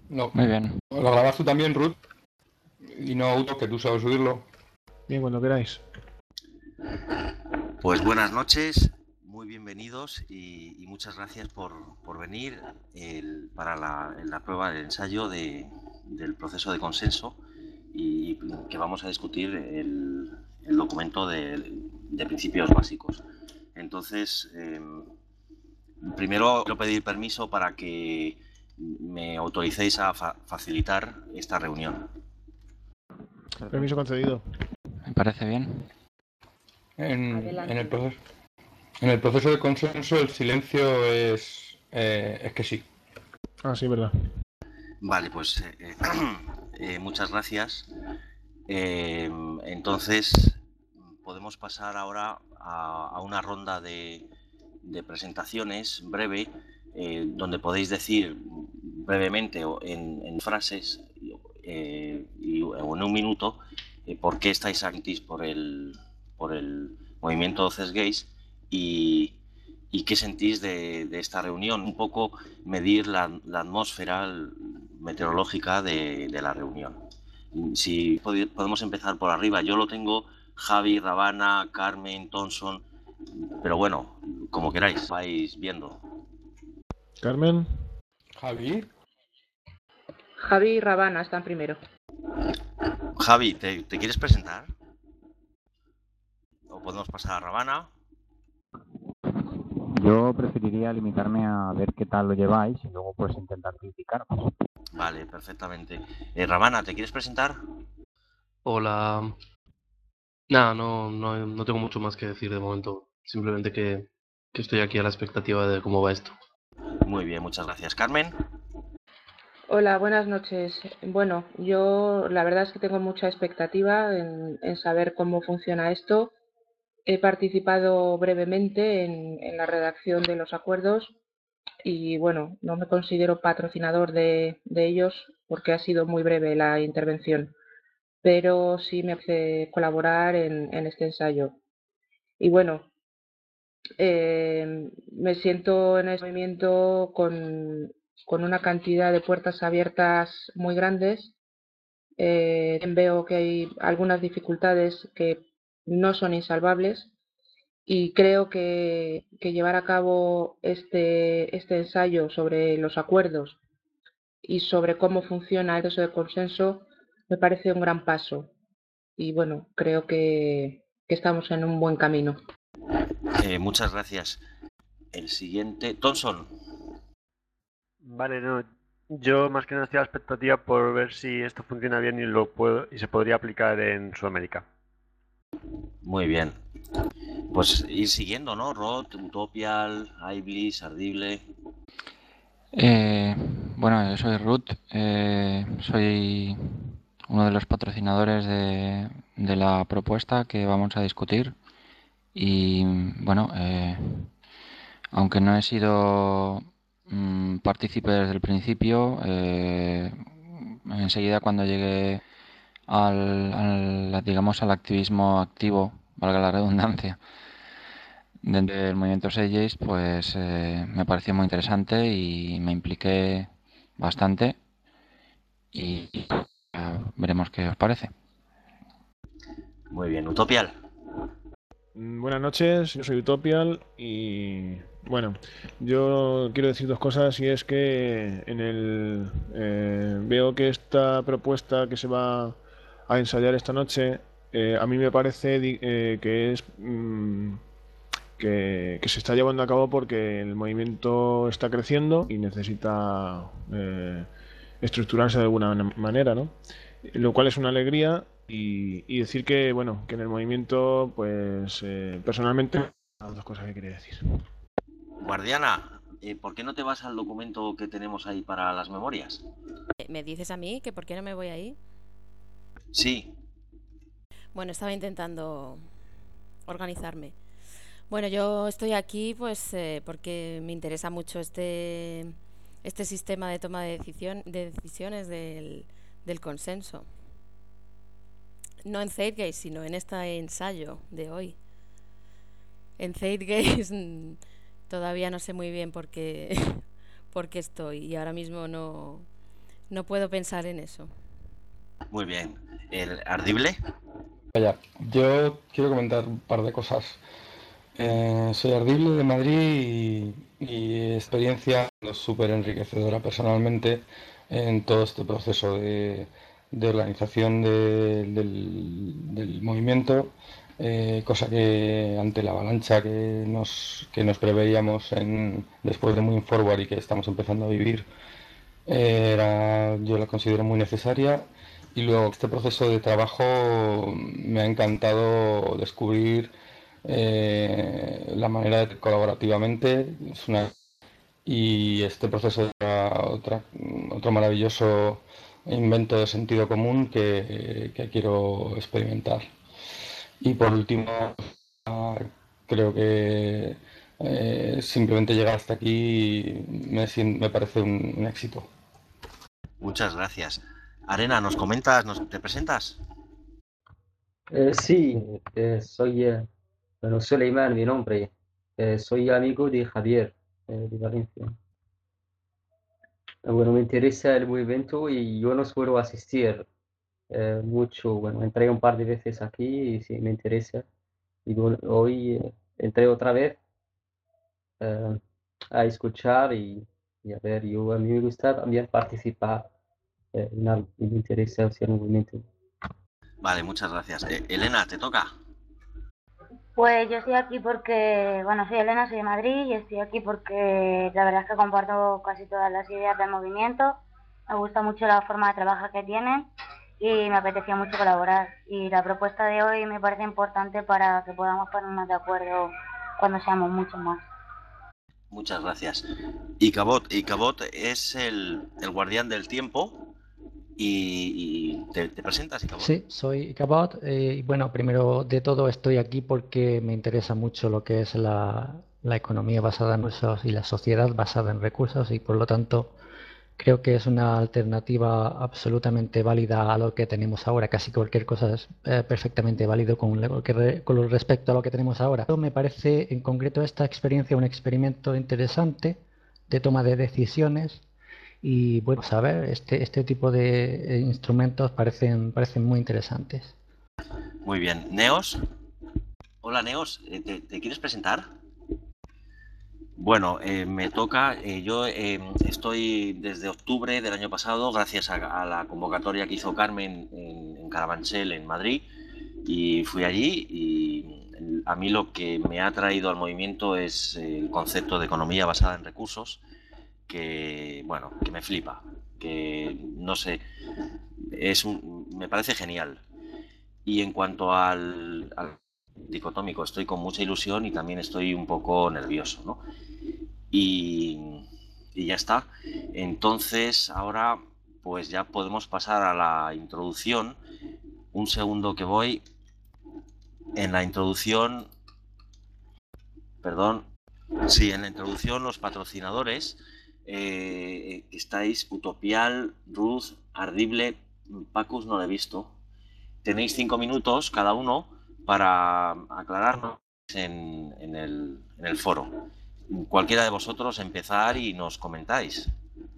No. Muy bien. ¿Lo grabas tú también, Ruth? Y no Auto, que tú sabes subirlo. Bien, cuando queráis. Pues buenas noches, muy bienvenidos y muchas gracias por venir para la prueba del ensayo del proceso de consenso y que vamos a discutir el documento de principios básicos. Entonces, primero quiero pedir permiso para que me autoricéis a facilitar esta reunión. Permiso concedido. Me parece bien. En el proceso de consenso el silencio es que sí. Ah, sí, verdad. Vale, pues muchas gracias. Entonces, podemos pasar ahora a una ronda de presentaciones breve, donde podéis decir brevemente o en frases o en un minuto por qué estáis aquí por el movimiento CES Gays y qué sentís de esta reunión. Un poco medir la atmósfera meteorológica de la reunión. Si podemos empezar por arriba, yo lo tengo Javi, Ravana, Carmen, Thompson, pero bueno, como queráis, vais viendo. Carmen. Javi. Javi y Ravana están primero. Javi, ¿te quieres presentar? ¿O podemos pasar a Ravana? Yo preferiría limitarme a ver qué tal lo lleváis y luego pues intentar criticaros. Vale, perfectamente. Ravana, ¿te quieres presentar? Hola. Nada, no tengo mucho más que decir de momento. Simplemente que estoy aquí a la expectativa de cómo va esto. Muy bien, muchas gracias. Carmen. Hola, buenas noches. Bueno, yo la verdad es que tengo mucha expectativa en saber cómo funciona esto. He participado brevemente en la redacción de los acuerdos y bueno, no me considero patrocinador de ellos porque ha sido muy breve la intervención, pero sí me hace colaborar en este ensayo. Y bueno, me siento en este movimiento con una cantidad de puertas abiertas muy grandes. Veo que hay algunas dificultades que no son insalvables y creo que llevar a cabo este ensayo sobre los acuerdos y sobre cómo funciona el proceso de consenso me parece un gran paso. Y bueno, creo que estamos en un buen camino. Muchas gracias. El siguiente, Thompson. Vale, no. Yo más que nada estoy a la expectativa por ver si esto funciona bien y se podría aplicar en Sudamérica. Muy bien. Pues ir siguiendo, ¿no? Rod, Utopial, Iblis, Ardible. Bueno, yo soy Ruth. Soy uno de los patrocinadores de la propuesta que vamos a discutir. Y bueno, aunque no he sido partícipe desde el principio, enseguida cuando llegué digamos, al activismo activo, valga la redundancia, dentro del movimiento Sejays, pues me pareció muy interesante y me impliqué bastante y veremos qué os parece. Muy bien, Utopial. Buenas noches, yo soy Utopial y bueno, yo quiero decir dos cosas y es que veo que esta propuesta que se va a ensayar esta noche a mí me parece que es que se está llevando a cabo porque el movimiento está creciendo y necesita estructurarse de alguna manera, ¿no? Lo cual es una alegría y decir que, bueno, que en el movimiento, pues personalmente, las dos cosas que quería decir. Guardiana, ¿por qué no te vas al documento que tenemos ahí para las memorias? ¿Me dices a mí que por qué no me voy ahí? Sí. Bueno, estaba intentando organizarme. Bueno, yo estoy aquí pues porque me interesa mucho este sistema de toma de decisiones del consenso. No en Zeitgeist, sino en este ensayo de hoy. En Zeitgeist todavía no sé muy bien por qué estoy y ahora mismo no No puedo pensar en eso. Muy bien. ¿El ardible? Vaya, yo quiero comentar un par de cosas. Soy Ardible de Madrid y experiencia súper enriquecedora personalmente en todo este proceso de organización del movimiento, cosa que ante la avalancha que nos preveíamos después de Moving Forward y que estamos empezando a vivir, yo la considero muy necesaria. Y luego este proceso de trabajo me ha encantado descubrir la manera de colaborativamente. Y este proceso era otro maravilloso invento de sentido común que quiero experimentar. Y por último, creo que simplemente llegar hasta aquí me parece un éxito. Muchas gracias. Arena, ¿nos comentas, te presentas? Sí, bueno, Suleiman, mi nombre. Soy amigo de Javier, de Valencia. Bueno, me interesa el movimiento y yo no suelo asistir mucho. Bueno, entré un par de veces aquí y sí, me interesa. Y bueno, hoy entré otra vez eh, a escuchar y a ver, a mí me gusta también participar en algo y me interesa hacer el movimiento. Vale, muchas gracias. Elena, ¿te toca? Pues yo estoy aquí porque, bueno, soy Elena, soy de Madrid y estoy aquí porque la verdad es que comparto casi todas las ideas del movimiento. Me gusta mucho la forma de trabajar que tienen y me apetecía mucho colaborar. Y la propuesta de hoy me parece importante para que podamos ponernos de acuerdo cuando seamos muchos más. Muchas gracias. Icabot es el guardián del tiempo. ¿Y te presentas, Icabot? Sí, soy Icabot. Y bueno, primero de todo estoy aquí porque me interesa mucho lo que es la economía basada en recursos y la sociedad basada en recursos y por lo tanto creo que es una alternativa absolutamente válida a lo que tenemos ahora. Casi cualquier cosa es perfectamente válido con respecto a lo que tenemos ahora. Me parece en concreto esta experiencia un experimento interesante de toma de decisiones. Y bueno, saber, este tipo de instrumentos parecen muy interesantes. Muy bien. Neos. Hola, Neos. ¿Te quieres presentar? Bueno, me toca. Yo estoy desde octubre del año pasado, gracias a la convocatoria que hizo Carmen en Carabanchel, en Madrid, y fui allí. Y a mí lo que me ha traído al movimiento es el concepto de economía basada en recursos, que me flipa, que no sé, me parece genial. Y en cuanto al dicotómico, estoy con mucha ilusión y también estoy un poco nervioso, ¿no? Y ya está. Entonces ahora pues ya podemos pasar a la introducción. Un segundo que voy. En la introducción, perdón, sí, en la introducción los patrocinadores estáis Utopial, Ruth, Ardible, Pacus no lo he visto. Tenéis 5 minutos cada uno para aclararnos en el foro. Cualquiera de vosotros empezar y nos comentáis.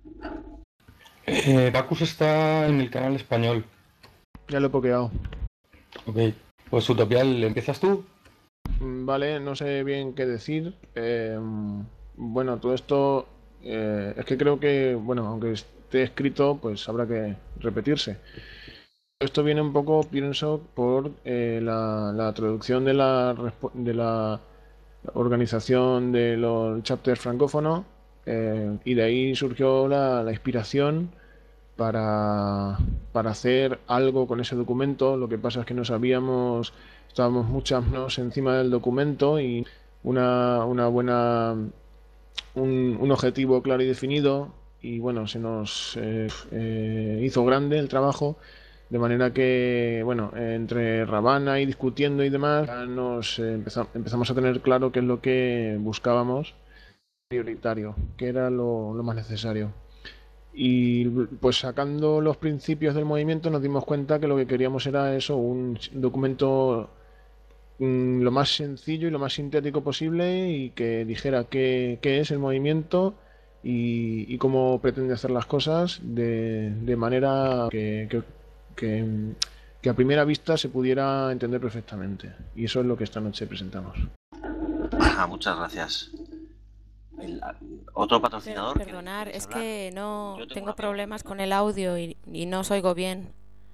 Bacus está en el canal español. Ya lo he pokeado. Ok, pues Utopial, ¿empiezas tú? Vale, no sé bien qué decir. Bueno, todo esto es que creo que, bueno, aunque esté escrito, pues habrá que repetirse. Esto viene un poco, pienso, por la traducción de la organización de los chapters francófonos y de ahí surgió la inspiración para hacer algo con ese documento. Lo que pasa es que no sabíamos, estábamos muchas manos encima del documento y un objetivo claro y definido, y bueno, se nos hizo grande el trabajo, de manera que, bueno, entre Ravana y discutiendo y demás, ya empezamos a tener claro qué es lo que buscábamos, prioritario, que era lo más necesario. Y pues sacando los principios del movimiento nos dimos cuenta que lo que queríamos era eso, un documento lo más sencillo y lo más sintético posible y que dijera qué es el movimiento y cómo pretende hacer las cosas de manera que a primera vista se pudiera entender perfectamente. Y eso es lo que esta noche presentamos. Ajá, muchas gracias. ¿Otro patrocinador? Perdonar, ¿Quieres es hablar? que no Yo tengo tengo una problemas con el audio y no os oigo bien.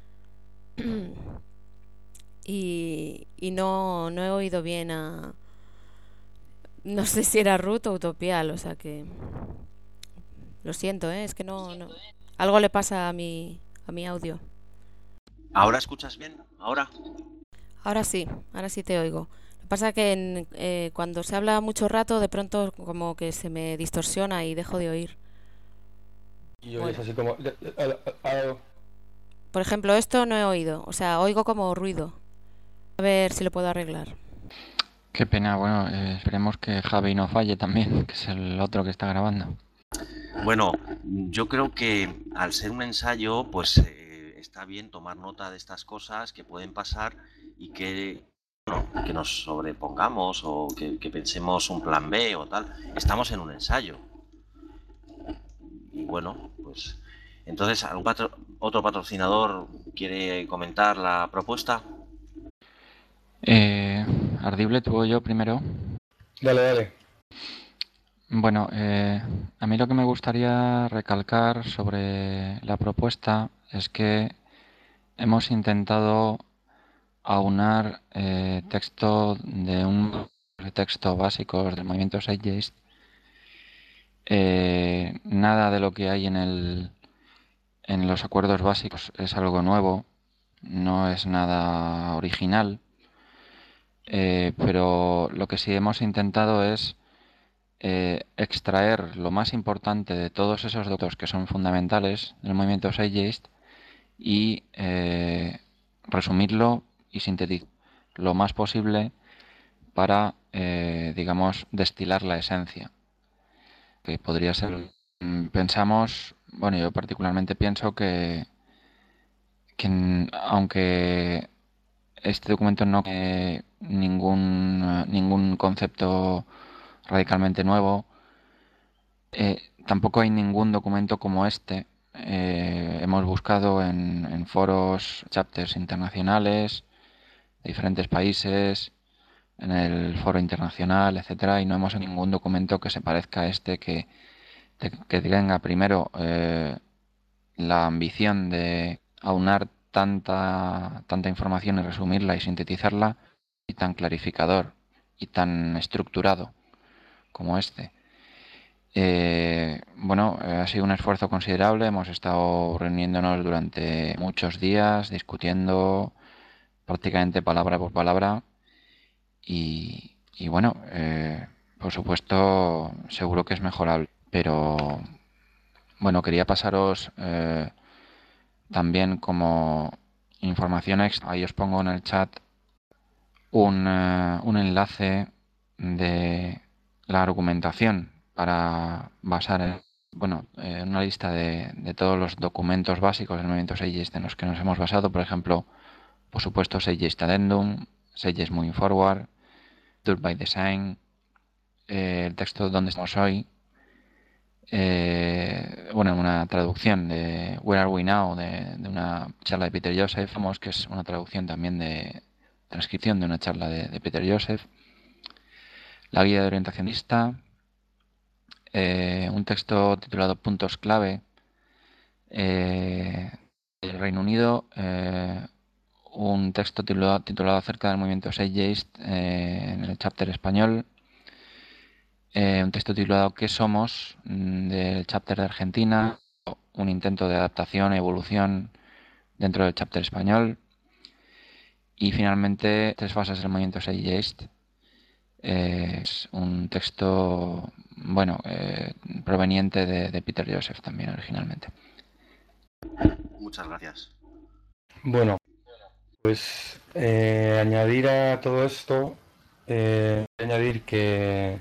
Y no he oído bien a... No sé si era Ruth o Utopial, o sea que... Lo siento, es que no... Algo le pasa a mi audio. ¿Ahora escuchas bien? ¿Ahora? Ahora sí te oigo. Lo que pasa es que cuando se habla mucho rato, de pronto como que se me distorsiona y dejo de oír. Y oyes Bueno, así como... por ejemplo, esto no he oído, o sea, oigo como ruido. A ver si lo puedo arreglar. Qué pena, bueno, esperemos que Javi no falle también, que es el otro que está grabando. Bueno, yo creo que al ser un ensayo, pues está bien tomar nota de estas cosas que pueden pasar y que nos sobrepongamos o que pensemos un plan B o tal. Estamos en un ensayo. Y bueno, pues entonces, ¿otro patrocinador quiere comentar la propuesta? Ardible, tú o yo primero. Dale. Bueno, a mí lo que me gustaría recalcar sobre la propuesta es que hemos intentado aunar texto de un texto básicos del movimiento Zeitgeist. Nada de lo que hay en los acuerdos básicos es algo nuevo, no es nada original, pero lo que sí hemos intentado es extraer lo más importante de todos esos datos que son fundamentales del movimiento Zeitgeist y resumirlo y sintetizar lo más posible para, digamos, destilar la esencia, que podría ser, pensamos, bueno, yo particularmente pienso que aunque este documento no tiene ningún concepto radicalmente nuevo, tampoco hay ningún documento como este. Hemos buscado en foros, chapters internacionales de diferentes países, en el foro internacional, etcétera, y no hemos encontrado ningún documento que se parezca a este que tenga primero la ambición de aunar tanta información y resumirla y sintetizarla, y tan clarificador y tan estructurado como este. Bueno, ha sido un esfuerzo considerable, hemos estado reuniéndonos durante muchos días, discutiendo prácticamente palabra por palabra y bueno, por supuesto seguro que es mejorable, pero bueno, quería pasaros también como información extra, ahí os pongo en el chat un enlace de la argumentación para basar una lista de todos los documentos básicos del movimiento Zeitgeist en los que nos hemos basado, por ejemplo, por supuesto, Zeitgeist Addendum, Zeitgeist Moving Forward, Tour by Design, el texto donde estamos hoy, una traducción de Where Are We Now, de una charla de Peter Joseph, que es una traducción también de transcripción de una charla de Peter Joseph, la guía de orientacionista, un texto titulado Puntos clave del Reino Unido, un texto titulado acerca del movimiento Zeitgeist en el chapter español, un texto titulado ¿Qué somos? Del chapter de Argentina, un intento de adaptación e evolución dentro del chapter español, y finalmente Tres fases del movimiento Zeitgeist. Es un texto proveniente de Peter Joseph también originalmente. Muchas gracias. Bueno, pues añadir a todo esto, añadir que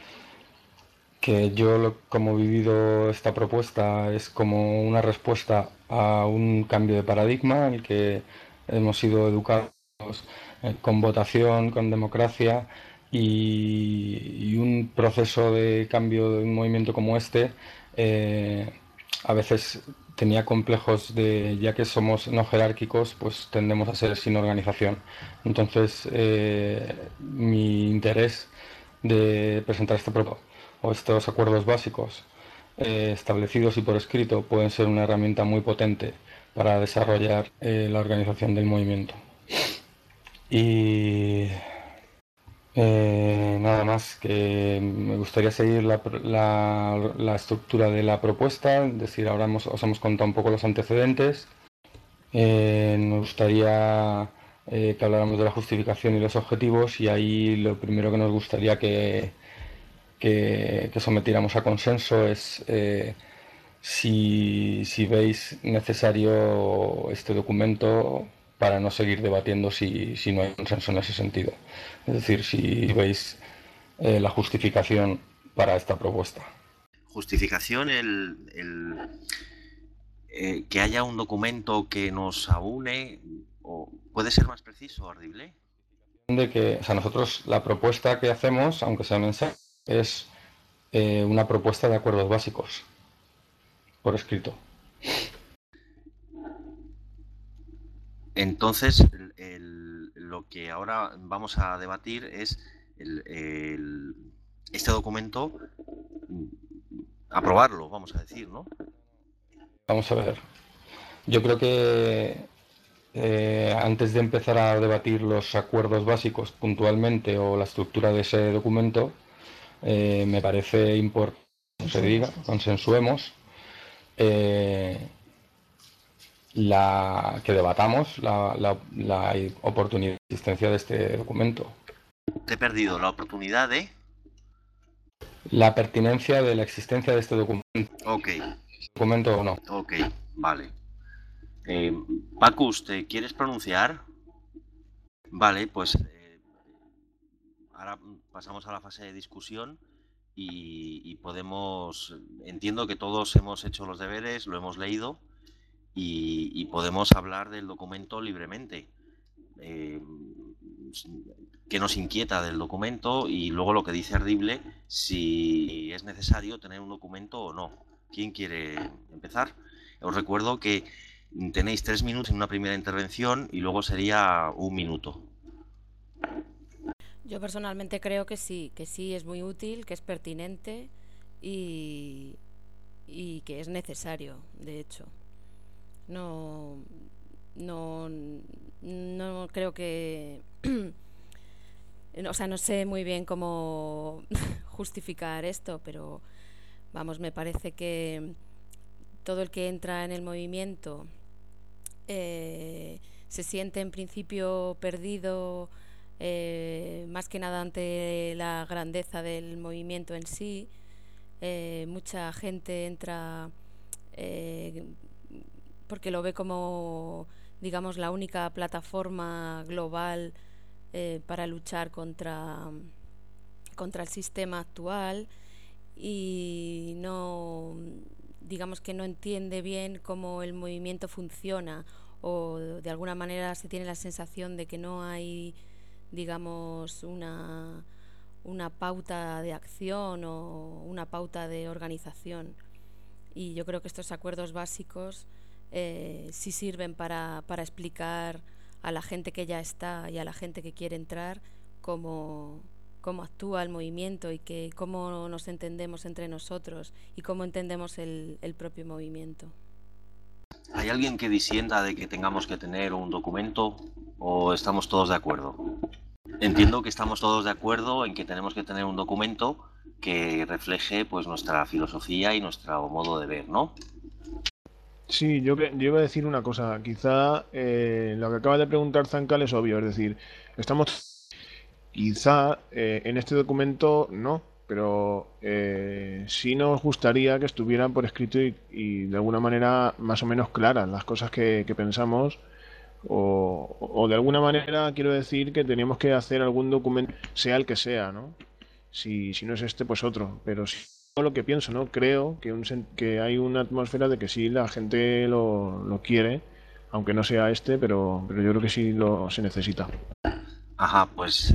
yo como he vivido esta propuesta es como una respuesta a un cambio de paradigma en el que hemos sido educados con votación, con democracia, y un proceso de cambio de un movimiento como este a veces tenía complejos de, ya que somos no jerárquicos, pues tendemos a ser sin organización. Entonces, mi interés de presentar este proyecto o estos acuerdos básicos establecidos y por escrito pueden ser una herramienta muy potente para desarrollar la organización del movimiento. Y nada más, que me gustaría seguir la estructura de la propuesta, es decir, ahora os hemos contado un poco los antecedentes. Nos gustaría que habláramos de la justificación y los objetivos, y ahí lo primero que nos gustaría que sometiéramos a consenso es si veis necesario este documento para no seguir debatiendo si no hay consenso en ese sentido. Es decir, si veis la justificación para esta propuesta. Justificación, que haya un documento que nos aúne, o puede ser más preciso, Ardible. De que, o sea, nosotros la propuesta que hacemos, aunque sea mensaje, es una propuesta de acuerdos básicos por escrito. Entonces, lo que ahora vamos a debatir es este documento, aprobarlo, vamos a decir, ¿no? Vamos a ver. Yo creo que antes de empezar a debatir los acuerdos básicos puntualmente o la estructura de ese documento, me parece importante que se diga, consensuemos, que debatamos la oportunidad de existencia de este documento. Te he perdido la oportunidad de... La pertinencia de la existencia de este documento. Ok. ¿Documento o no? Ok, vale. Pacus, ¿te quieres pronunciar? Vale, pues ahora pasamos a la fase de discusión y podemos... Entiendo que todos hemos hecho los deberes, lo hemos leído y podemos hablar del documento libremente. Que nos inquieta del documento y luego lo que dice Ardible, si es necesario tener un documento o no. ¿Quién quiere empezar? Os recuerdo que tenéis 3 minutos en una primera intervención y luego sería 1 minuto. Yo personalmente creo que sí es muy útil, que es pertinente y que es necesario, de hecho. No creo que... o sea, no sé muy bien cómo justificar esto, pero vamos, me parece que todo el que entra en el movimiento se siente en principio perdido, más que nada ante la grandeza del movimiento en sí. Mucha gente entra porque lo ve como, digamos, la única plataforma global para luchar contra el sistema actual, y no, digamos que no entiende bien cómo el movimiento funciona, o de alguna manera se tiene la sensación de que no hay, digamos, una pauta de acción o una pauta de organización. Y yo creo que estos acuerdos básicos sí sirven para explicar a la gente que ya está y a la gente que quiere entrar cómo actúa el movimiento y cómo nos entendemos entre nosotros y cómo entendemos el propio movimiento. ¿Hay alguien que disienta de que tengamos que tener un documento o estamos todos de acuerdo? Entiendo que estamos todos de acuerdo en que tenemos que tener un documento que refleje pues nuestra filosofía y nuestro modo de ver, ¿no? Sí, yo iba a decir una cosa. Quizá lo que acaba de preguntar Zancal es obvio, es decir, estamos... Quizá en este documento no, pero sí nos gustaría que estuvieran por escrito y de alguna manera más o menos claras las cosas que pensamos, o de alguna manera quiero decir que teníamos que hacer algún documento, sea el que sea, ¿no? Si no es este, pues otro, pero sí. Lo que pienso, ¿no? Creo que hay una atmósfera de que sí la gente lo quiere, aunque no sea este, pero yo creo que sí se necesita. Ajá, pues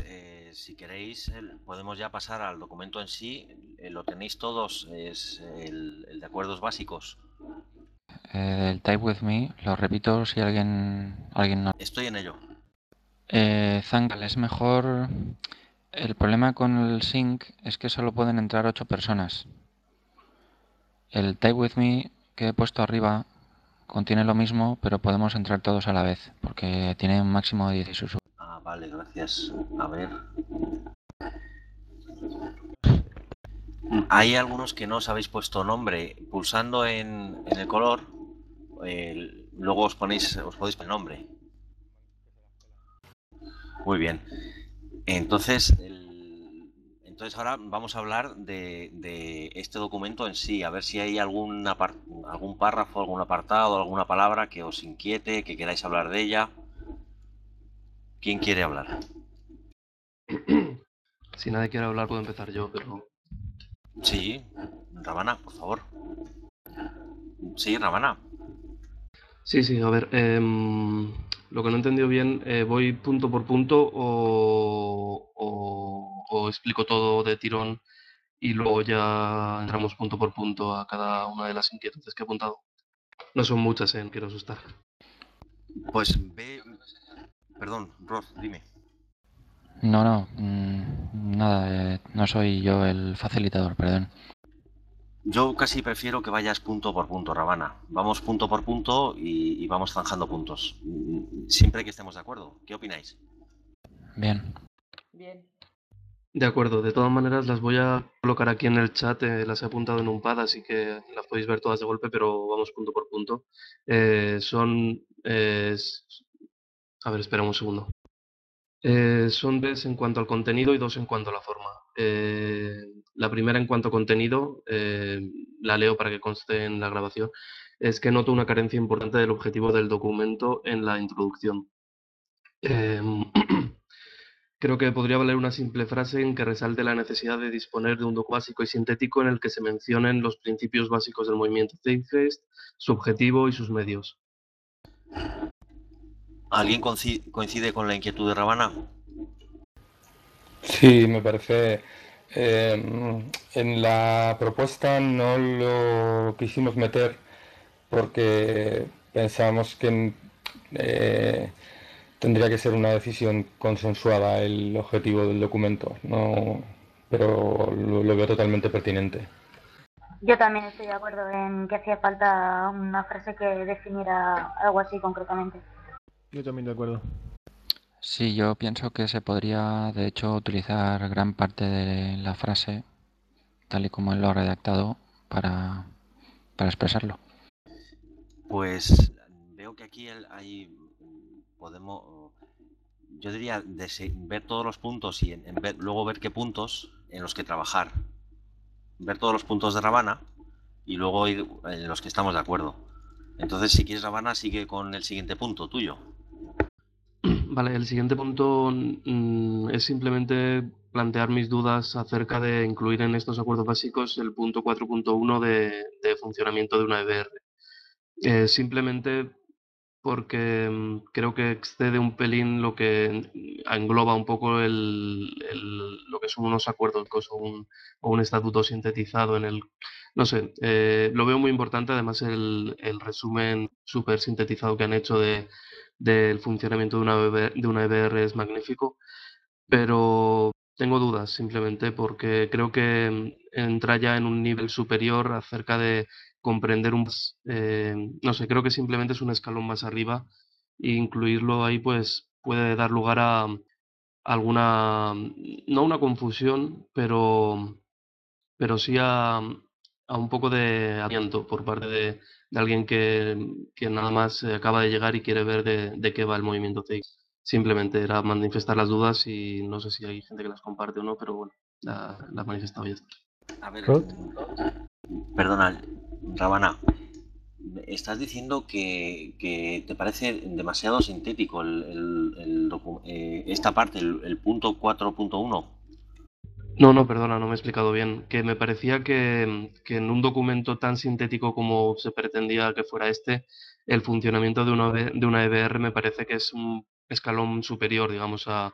si queréis, podemos ya pasar al documento en sí. Lo tenéis todos, es el de acuerdos básicos. El Type with me, lo repito si alguien no. Estoy en ello. Zangal, es mejor. El problema con el sync es que solo pueden entrar 8 personas. El Type with me que he puesto arriba contiene lo mismo, pero podemos entrar todos a la vez, porque tiene un máximo de 16 usuarios. Ah, vale, gracias. A ver. Hay algunos que no os habéis puesto nombre. Pulsando en el color, luego os podéis poner nombre. Muy bien. Entonces, ahora vamos a hablar de este documento en sí, a ver si hay algún párrafo, algún apartado, alguna palabra que os inquiete, que queráis hablar de ella. ¿Quién quiere hablar? Si nadie quiere hablar, puedo empezar yo, pero... Sí, Ravana, por favor. Sí, Ravana. Sí, a ver, lo que no he entendido bien, ¿voy punto por punto o explico todo de tirón y luego ya entramos punto por punto a cada una de las inquietudes que he apuntado? No son muchas, no quiero asustar. Pues ve... Perdón, Roth, dime. No, nada, no soy yo el facilitador, perdón. Yo casi prefiero que vayas punto por punto, Ravana. Vamos punto por punto y vamos zanjando puntos. Siempre que estemos de acuerdo. ¿Qué opináis? Bien. Bien. De acuerdo, de todas maneras las voy a colocar aquí en el chat, las he apuntado en un pad, así que las podéis ver todas de golpe, pero vamos punto por punto. A ver, espera un segundo. Son 3 en cuanto al contenido y 2 en cuanto a la forma. La primera en cuanto a contenido, la leo para que conste en la grabación, es que noto una carencia importante del objetivo del documento en la introducción. Creo que podría valer una simple frase en que resalte la necesidad de disponer de un documento básico y sintético en el que se mencionen los principios básicos del movimiento Zeitgeist, su objetivo y sus medios. ¿Alguien coincide con la inquietud de Ravana? Sí, me parece. En la propuesta no lo quisimos meter porque pensábamos que tendría que ser una decisión consensuada el objetivo del documento, no, pero lo veo totalmente pertinente. Yo también estoy de acuerdo en que hacía falta una frase que definiera algo así concretamente. Yo también de acuerdo. Sí, yo pienso que se podría, de hecho, utilizar gran parte de la frase, tal y como él lo ha redactado, para expresarlo. Pues veo que aquí podemos, yo diría, ver todos los puntos y luego ver qué puntos en los que trabajar. Ver todos los puntos de Ravana y luego ir en los que estamos de acuerdo. Entonces, si quieres, Ravana, sigue con el siguiente punto tuyo. Vale, el siguiente punto es simplemente plantear mis dudas acerca de incluir en estos acuerdos básicos el punto 4.1 de funcionamiento de una EBR. Simplemente porque creo que excede un pelín lo que engloba un poco lo que son unos acuerdos o un estatuto sintetizado en el... No sé, lo veo muy importante, además el resumen súper sintetizado que han hecho del funcionamiento de una EBR es magnífico, pero tengo dudas simplemente porque creo que entra ya en un nivel superior acerca de comprender no sé, creo que simplemente es un escalón más arriba e incluirlo ahí pues puede dar lugar a alguna, no una confusión, pero sí a un poco de aliento por parte de alguien que nada más acaba de llegar y quiere ver de qué va el movimiento TX. Simplemente era manifestar las dudas y no sé si hay gente que las comparte o no, pero bueno, la he manifestado ya. A ver, Ruth. perdona, Ravana, estás diciendo que te parece demasiado sintético esta parte, el punto 4.1. No, perdona, no me he explicado bien. Que me parecía que en un documento tan sintético como se pretendía que fuera este, el funcionamiento de una EBR me parece que es un escalón superior, digamos, a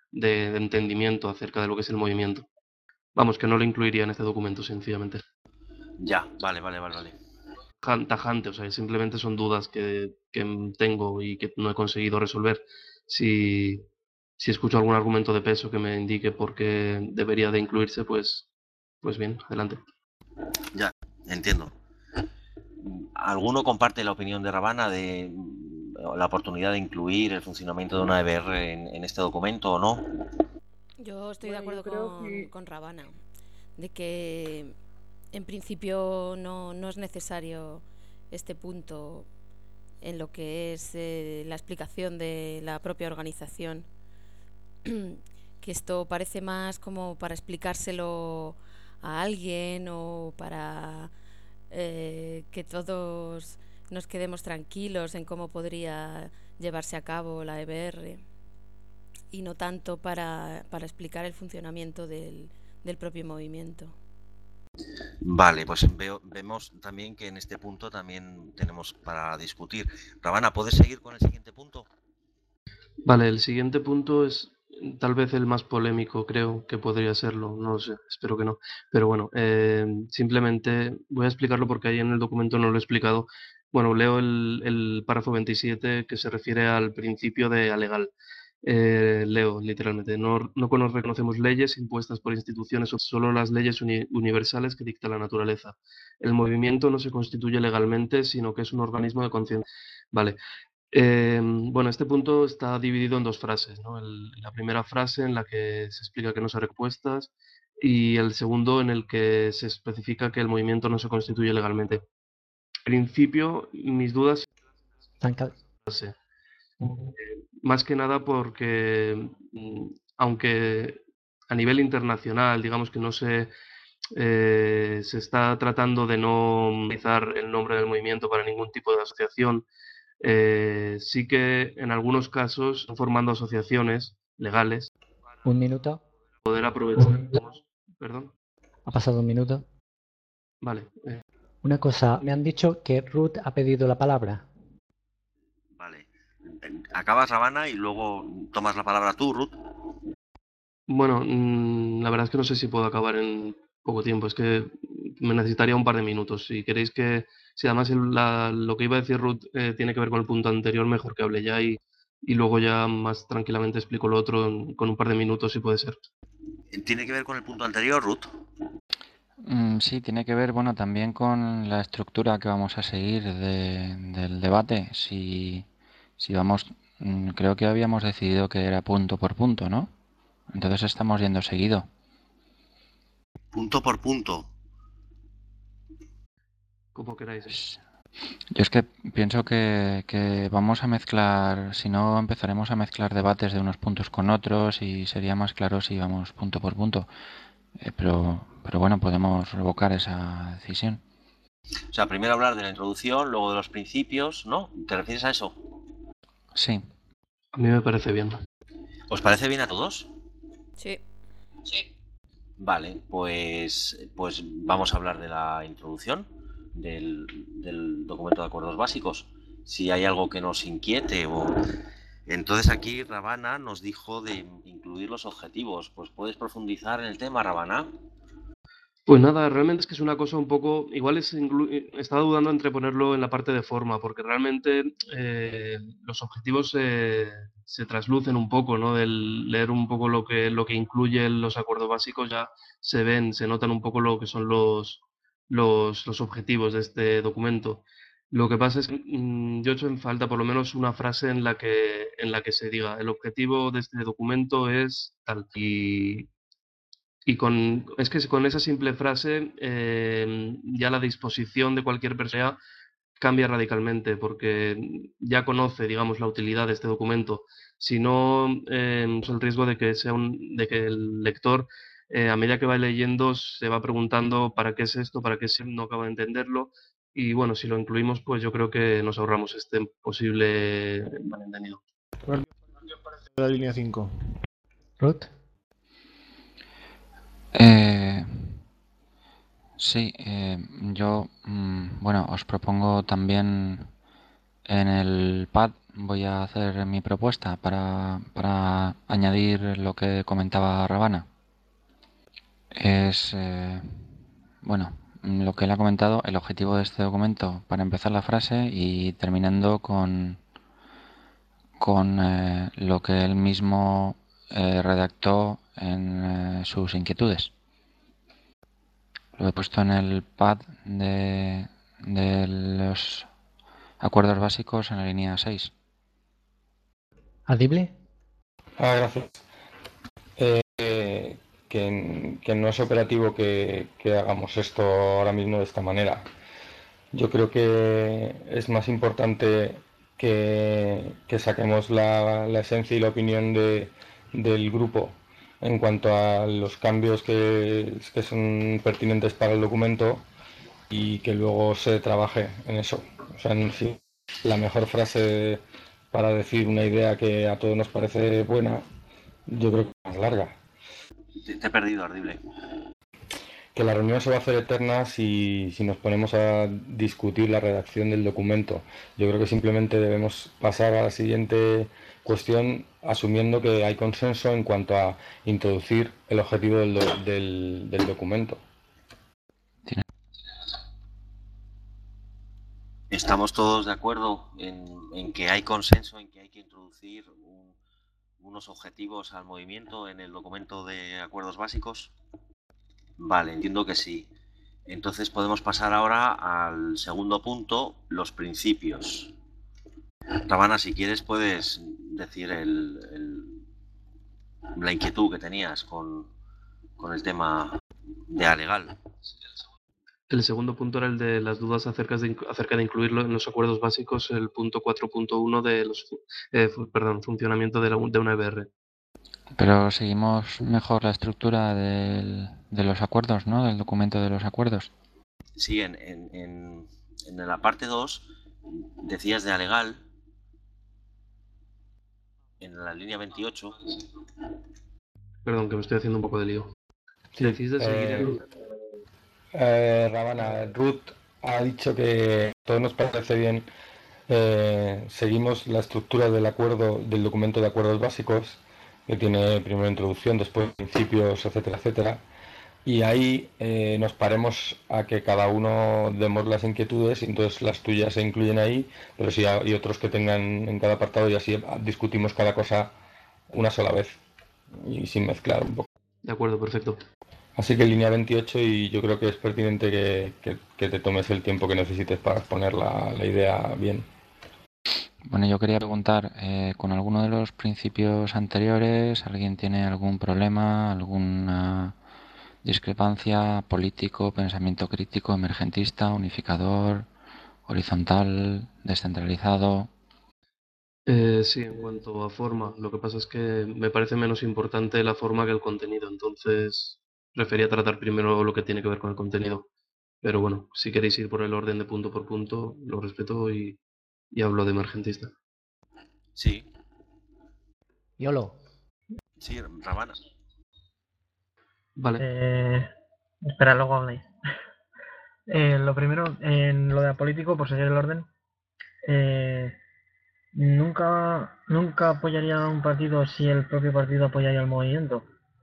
de entendimiento acerca de lo que es el movimiento. Vamos, que no lo incluiría en este documento, sencillamente. Ya, vale. Tajante, o sea, simplemente son dudas que tengo y que no he conseguido resolver. Si escucho algún argumento de peso que me indique por qué debería de incluirse, pues bien, adelante. Ya, entiendo. ¿Alguno comparte la opinión de Ravana de la oportunidad de incluir el funcionamiento de una EBR en este documento o no? Yo estoy de Bueno, yo acuerdo creo que con Ravana, de que en principio no es necesario este punto en lo que es la explicación de la propia organización, que esto parece más como para explicárselo a alguien o para que todos nos quedemos tranquilos en cómo podría llevarse a cabo la EBR y no tanto para explicar el funcionamiento del propio movimiento. Vale, pues vemos también que en este punto también tenemos para discutir. Ravana, ¿puedes seguir con el siguiente punto? Vale, el siguiente punto es tal vez el más polémico, creo que podría serlo, no lo sé, espero que no. Pero bueno, simplemente voy a explicarlo porque ahí en el documento no lo he explicado. Bueno, leo el párrafo 27 que se refiere al principio de alegal. Leo literalmente, no reconocemos leyes impuestas por instituciones, solo las leyes universales que dicta la naturaleza. El movimiento no se constituye legalmente, sino que es un organismo de conciencia. Vale. Bueno, este punto está dividido en dos frases, ¿no? La primera frase en la que se explica que no se respuestas y el segundo en el que se especifica que el movimiento no se constituye legalmente. En principio, mis dudas más que nada porque aunque a nivel internacional, digamos que no se está tratando de no utilizar el nombre del movimiento para ningún tipo de asociación, sí que en algunos casos están formando asociaciones legales. Un minuto. Poder aprovechar. Perdón. Ha pasado un minuto. Vale. Una cosa, me han dicho que Ruth ha pedido la palabra. Vale. Acabas, Ravana, y luego tomas la palabra tú, Ruth. Bueno, la verdad es que no sé si puedo acabar en poco tiempo. Es que me necesitaría un par de minutos. Si queréis que... Si además lo que iba a decir Ruth tiene que ver con el punto anterior, mejor que hable ya y luego ya más tranquilamente explico lo otro con un par de minutos, si puede ser. ¿Tiene que ver con el punto anterior, Ruth? Sí, tiene que ver, bueno, también con la estructura que vamos a seguir del debate. Si vamos, creo que habíamos decidido que era punto por punto, ¿no? Entonces estamos yendo seguido. Punto por punto. Como queráis. Yo es que pienso que vamos a mezclar, si no empezaremos a mezclar debates de unos puntos con otros y sería más claro si vamos punto por punto. Pero bueno, podemos revocar esa decisión. O sea, primero hablar de la introducción, luego de los principios, ¿no? ¿Te refieres a eso? Sí. A mí me parece bien. ¿Os parece bien a todos? Sí. Vale, pues vamos a hablar de la introducción del documento de acuerdos básicos. Si hay algo que nos inquiete o... Entonces aquí Ravana nos dijo de incluir los objetivos. Pues ¿puedes profundizar en el tema, Ravana? Pues nada, realmente es que es una cosa un poco, igual estaba dudando entre ponerlo en la parte de forma, porque realmente los objetivos se traslucen un poco, ¿no? Del leer un poco lo que incluyen los acuerdos básicos ya se notan un poco lo que son los objetivos de este documento. Lo que pasa es que yo he hecho en falta por lo menos una frase en la que se diga el objetivo de este documento es tal y es que con esa simple frase ya la disposición de cualquier persona cambia radicalmente porque ya conoce, digamos, la utilidad de este documento. Si no, es el riesgo de que de que el lector, a medida que va leyendo, se va preguntando ¿para qué es esto? ¿Para qué es? No acaba de entenderlo. Y bueno, si lo incluimos, pues yo creo que nos ahorramos este posible malentendido. La línea 5. Ruth. Sí, yo, bueno, os propongo también en el pad, voy a hacer mi propuesta para añadir lo que comentaba Ravana. Es, bueno, lo que él ha comentado, el objetivo de este documento, para empezar la frase y terminando con lo que él mismo redactó en sus inquietudes. Lo he puesto en el pad de los acuerdos básicos en la línea 6. ¿Audible? Gracias. Que no es operativo que hagamos esto ahora mismo de esta manera. Yo creo que es más importante que saquemos la esencia y la opinión del grupo en cuanto a los cambios que son pertinentes para el documento y que luego se trabaje en eso. O sea, en sí, la mejor frase para decir una idea que a todos nos parece buena, yo creo que es más larga. Te he perdido, Ardible. Que la reunión se va a hacer eterna si nos ponemos a discutir la redacción del documento. Yo creo que simplemente debemos pasar a la siguiente cuestión asumiendo que hay consenso en cuanto a introducir el objetivo del documento. Estamos todos de acuerdo en que hay consenso, en que hay que introducir unos objetivos al movimiento en el documento de acuerdos básicos. Vale, entiendo que sí. Entonces podemos pasar ahora al segundo punto, los principios. Ravana, si quieres puedes decir la inquietud que tenías con el tema de Alegal. El segundo punto era el de las dudas acerca de incluirlo en los acuerdos básicos, el punto 4.1 de los funcionamiento de una EBR. Pero seguimos mejor la estructura de los acuerdos, ¿no? Del documento de los acuerdos. Sí, en la parte 2 decías de Alegal, en la línea 28. Perdón, que me estoy haciendo un poco de lío. Si decís de seguir Ravana, Ruth ha dicho que todo nos parece bien. Seguimos la estructura del acuerdo, del documento de acuerdos básicos, que tiene primero introducción, después principios, etcétera, etcétera. Y ahí nos paremos a que cada uno demos las inquietudes y entonces las tuyas se incluyen ahí, pero sí hay otros que tengan en cada apartado y así discutimos cada cosa una sola vez y sin mezclar un poco. De acuerdo, perfecto. Así que línea 28 y yo creo que es pertinente que te tomes el tiempo que necesites para exponer la idea bien. Bueno, yo quería preguntar, ¿con alguno de los principios anteriores alguien tiene algún problema, alguna discrepancia? Político, pensamiento crítico, emergentista, unificador, horizontal, descentralizado. Sí, en cuanto a forma, lo que pasa es que me parece menos importante la forma que el contenido, entonces prefería tratar primero lo que tiene que ver con el contenido. Pero bueno, si queréis ir por el orden de punto por punto, lo respeto y hablo de emergentista. Sí. Yolo. Sí, Ravana. Vale. Espera, luego habléis. Lo primero, en lo de apolítico, por seguir el orden, nunca apoyaría a un partido si el propio partido apoyaría al movimiento.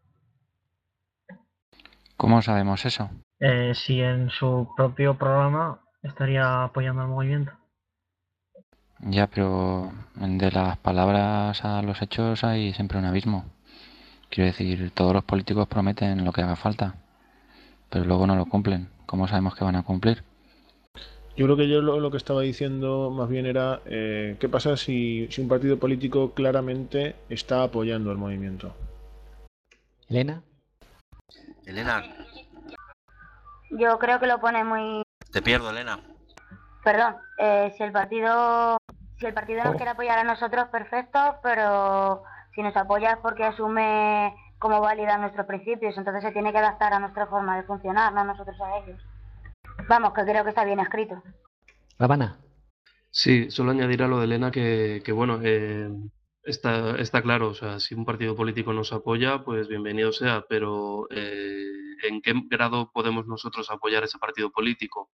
¿Cómo sabemos eso? Si en su propio programa estaría apoyando al movimiento. Ya, pero de las palabras a los hechos hay siempre un abismo. Quiero decir, todos los políticos prometen lo que haga falta, pero luego no lo cumplen. ¿Cómo sabemos que van a cumplir? Yo creo que yo lo que estaba diciendo más bien era qué pasa si un partido político claramente está apoyando al movimiento. Elena. Elena. Yo creo que lo pone muy... Te pierdo, Elena. Perdón, si el partido nos quiere apoyar a nosotros, perfecto, pero si nos apoya es porque asume como válida nuestros principios, entonces se tiene que adaptar a nuestra forma de funcionar, no nosotros a ellos. Vamos, que creo que está bien escrito. Ravana. Sí, solo añadir a lo de Elena que bueno, está claro, o sea, si un partido político nos apoya, pues bienvenido sea, pero ¿en qué grado podemos nosotros apoyar ese partido político?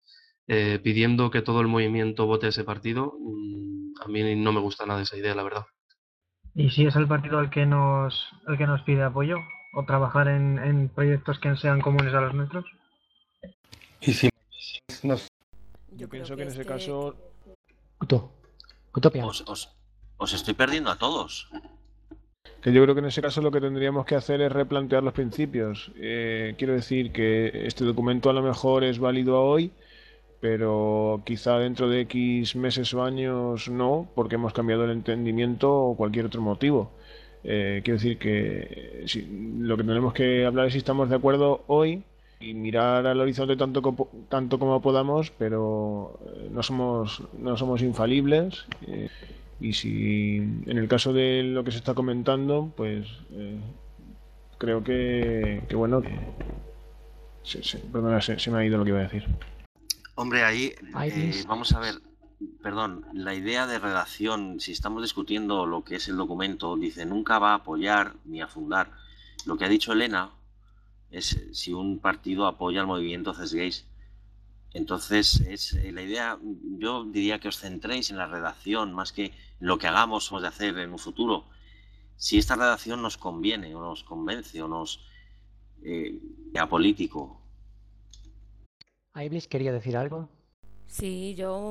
pidiendo que todo el movimiento vote a ese partido, a mí no me gusta nada esa idea, la verdad. ¿Y si es el partido el que nos pide apoyo o trabajar en proyectos que sean comunes a los nuestros? Y si nos... Yo pienso que en ese caso Utopia. Os estoy perdiendo a todos. Que yo creo que en ese caso lo que tendríamos que hacer es replantear los principios. Quiero decir que este documento a lo mejor es válido hoy, pero quizá dentro de X meses o años no, porque hemos cambiado el entendimiento o cualquier otro motivo. Quiero decir que lo que tenemos que hablar es si estamos de acuerdo hoy y mirar al horizonte tanto como podamos, pero no somos infalibles. Y si en el caso de lo que se está comentando, pues creo que bueno, perdona, se me ha ido lo que iba a decir. Hombre, ahí vamos a ver, perdón, la idea de redacción, si estamos discutiendo lo que es el documento, dice nunca va a apoyar ni a fundar. Lo que ha dicho Elena es si un partido apoya al movimiento CESGAYS. Entonces, la idea, yo diría que os centréis en la redacción más que lo que hagamos o de hacer en un futuro. Si esta redacción nos conviene o nos convence o nos apolítico. Iblis quería decir algo. Sí, yo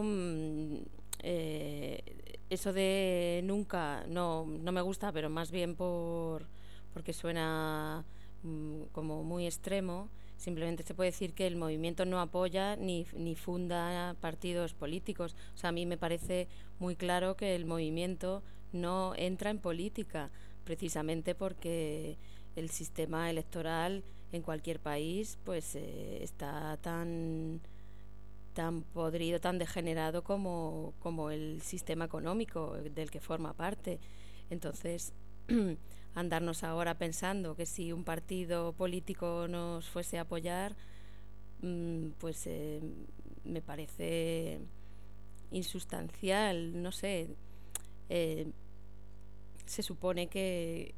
eso de nunca no me gusta, pero más bien porque suena como muy extremo. Simplemente se puede decir que el movimiento no apoya ni funda partidos políticos. O sea, a mí me parece muy claro que el movimiento no entra en política, precisamente porque el sistema electoral en cualquier país pues está tan podrido, tan degenerado como el sistema económico del que forma parte. Entonces, andarnos ahora pensando que si un partido político nos fuese a apoyar, pues me parece insustancial, no sé. Se supone que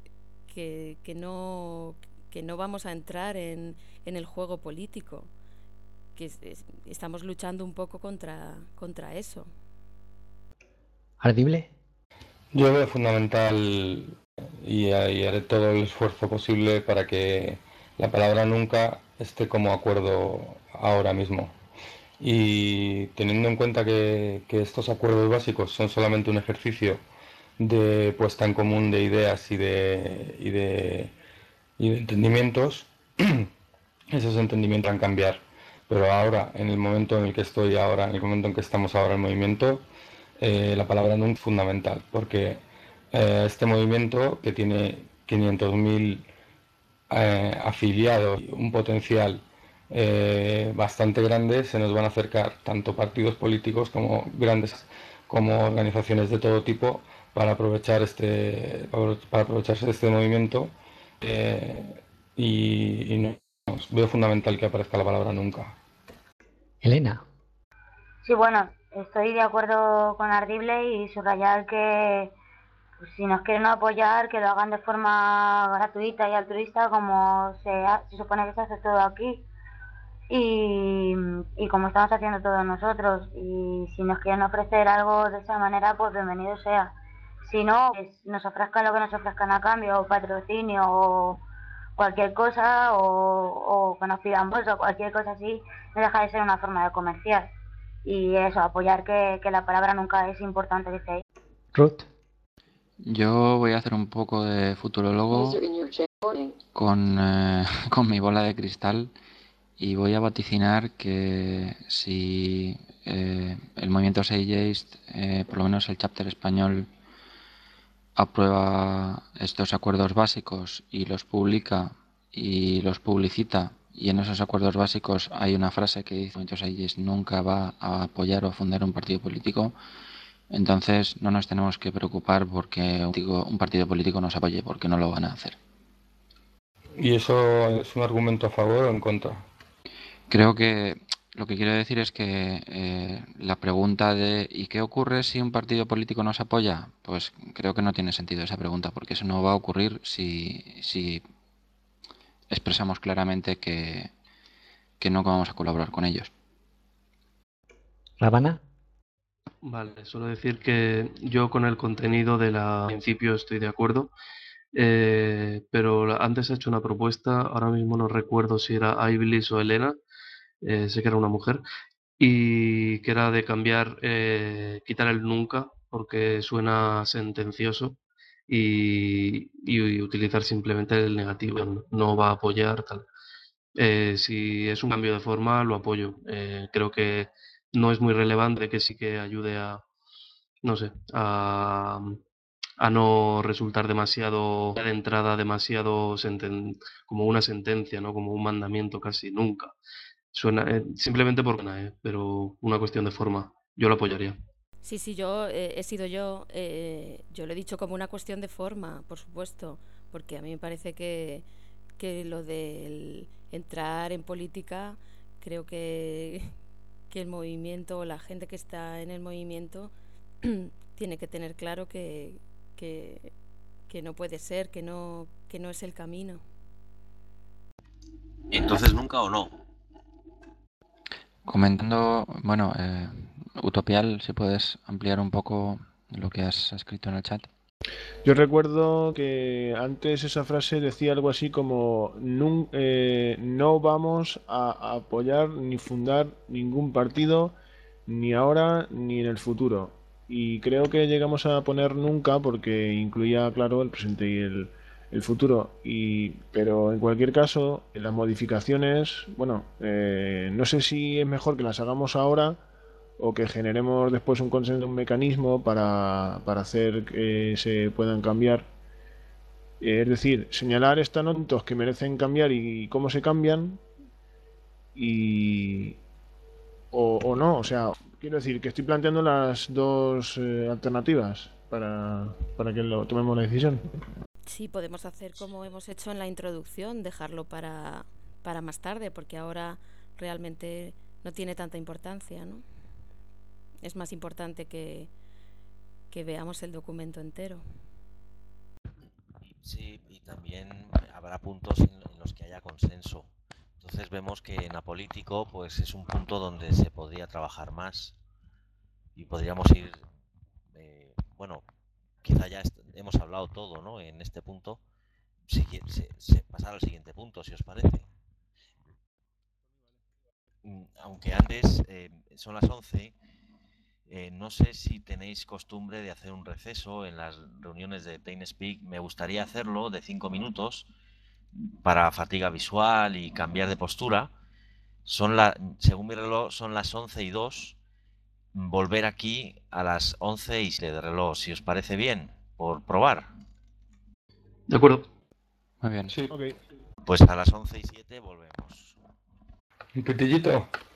no vamos a entrar en el juego político, que estamos luchando un poco contra eso. ¿Ardible? Yo veo fundamental y haré todo el esfuerzo posible para que la palabra nunca esté como acuerdo ahora mismo. Y teniendo en cuenta que estos acuerdos básicos son solamente un ejercicio de puesta en común de ideas y de entendimientos, esos entendimientos van a cambiar. Pero ahora, en el momento en el que estoy ahora, en el momento en que estamos ahora en el movimiento, la palabra nunca es fundamental, porque este movimiento que tiene 500.000 afiliados y un potencial bastante grande, se nos van a acercar tanto partidos políticos como como organizaciones de todo tipo para aprovecharse de este movimiento y no, veo fundamental que aparezca la palabra nunca. Elena. Sí, bueno, estoy de acuerdo con Ardible y subrayar que pues, si nos quieren apoyar, que lo hagan de forma gratuita y altruista como se supone que se hace todo aquí y como estamos haciendo todos nosotros. Y si nos quieren ofrecer algo de esa manera, pues bienvenido sea. Si no, pues nos ofrezcan lo que nos ofrezcan a cambio, o patrocinio o cualquier cosa, o que nos pidan bolsa o cualquier cosa así, no deja de ser una forma de comerciar. Y eso, apoyar que la palabra nunca es importante que esté ahí. Ruth. Yo voy a hacer un poco de futurólogo con mi bola de cristal y voy a vaticinar que si el movimiento Seiyest, por lo menos el chapter español, aprueba estos acuerdos básicos y los publica y los publicita, y en esos acuerdos básicos hay una frase que dice que el movimiento Seiyest nunca va a apoyar o fundar un partido político, entonces no nos tenemos que preocupar porque un partido político nos apoye, porque no lo van a hacer. ¿Y eso es un argumento a favor o en contra? Creo que lo que quiero decir es que la pregunta de ¿y qué ocurre si un partido político nos apoya? Pues creo que no tiene sentido esa pregunta, porque eso no va a ocurrir si expresamos claramente que no vamos a colaborar con ellos. Ravana. Vale, solo decir que yo con el contenido del principio estoy de acuerdo, pero antes he hecho una propuesta, ahora mismo no recuerdo si era Iblis o Elena, sé que era una mujer, y que era de cambiar, quitar el nunca, porque suena sentencioso, y utilizar simplemente el negativo, no va a apoyar, tal. Si es un cambio de forma, lo apoyo. Creo que no es muy relevante, que sí que ayude a, no sé, a no resultar demasiado, de entrada, demasiado como una sentencia, ¿no? Como un mandamiento casi, nunca. Suena, simplemente por pena, pero una cuestión de forma. Yo lo apoyaría. Sí, sí, yo he sido yo lo he dicho como una cuestión de forma, por supuesto, porque a mí me parece que lo del entrar en política, creo que el movimiento o la gente que está en el movimiento tiene que tener claro que no puede ser, que no es el camino. Entonces, ¿nunca o no? Comentando, bueno, Utopial, si puedes ampliar un poco lo que has escrito en el chat. Yo recuerdo que antes esa frase decía algo así como no vamos a apoyar ni fundar ningún partido, ni ahora ni en el futuro. Y creo que llegamos a poner nunca porque incluía, claro, el presente y el futuro. Pero en cualquier caso, las modificaciones, bueno, no sé si es mejor que las hagamos ahora o que generemos después un consenso, un mecanismo para hacer que se puedan cambiar. Es decir, señalar estamentos que merecen cambiar y cómo se cambian y o no. O sea, quiero decir que estoy planteando las dos alternativas para que lo tomemos la decisión. Sí, podemos hacer como hemos hecho en la introducción, dejarlo para más tarde, porque ahora realmente no tiene tanta importancia, ¿no? Es más importante que veamos el documento entero. Sí, y también habrá puntos en los que haya consenso. Entonces vemos que en apolítico pues es un punto donde se podría trabajar más y podríamos ir, bueno, quizá ya hemos hablado todo, ¿no? En este punto, pasar al siguiente punto, si os parece. Aunque antes son las 11, no sé si tenéis costumbre de hacer un receso en las reuniones de TameSpeak. Me gustaría hacerlo de 5 minutos para fatiga visual y cambiar de postura. Según mi reloj, son las 11:02. Volver aquí a las 11:07 de reloj, si os parece bien, por probar. De acuerdo. Muy bien. Sí, Ok. Pues a las 11:07 volvemos. un petillito.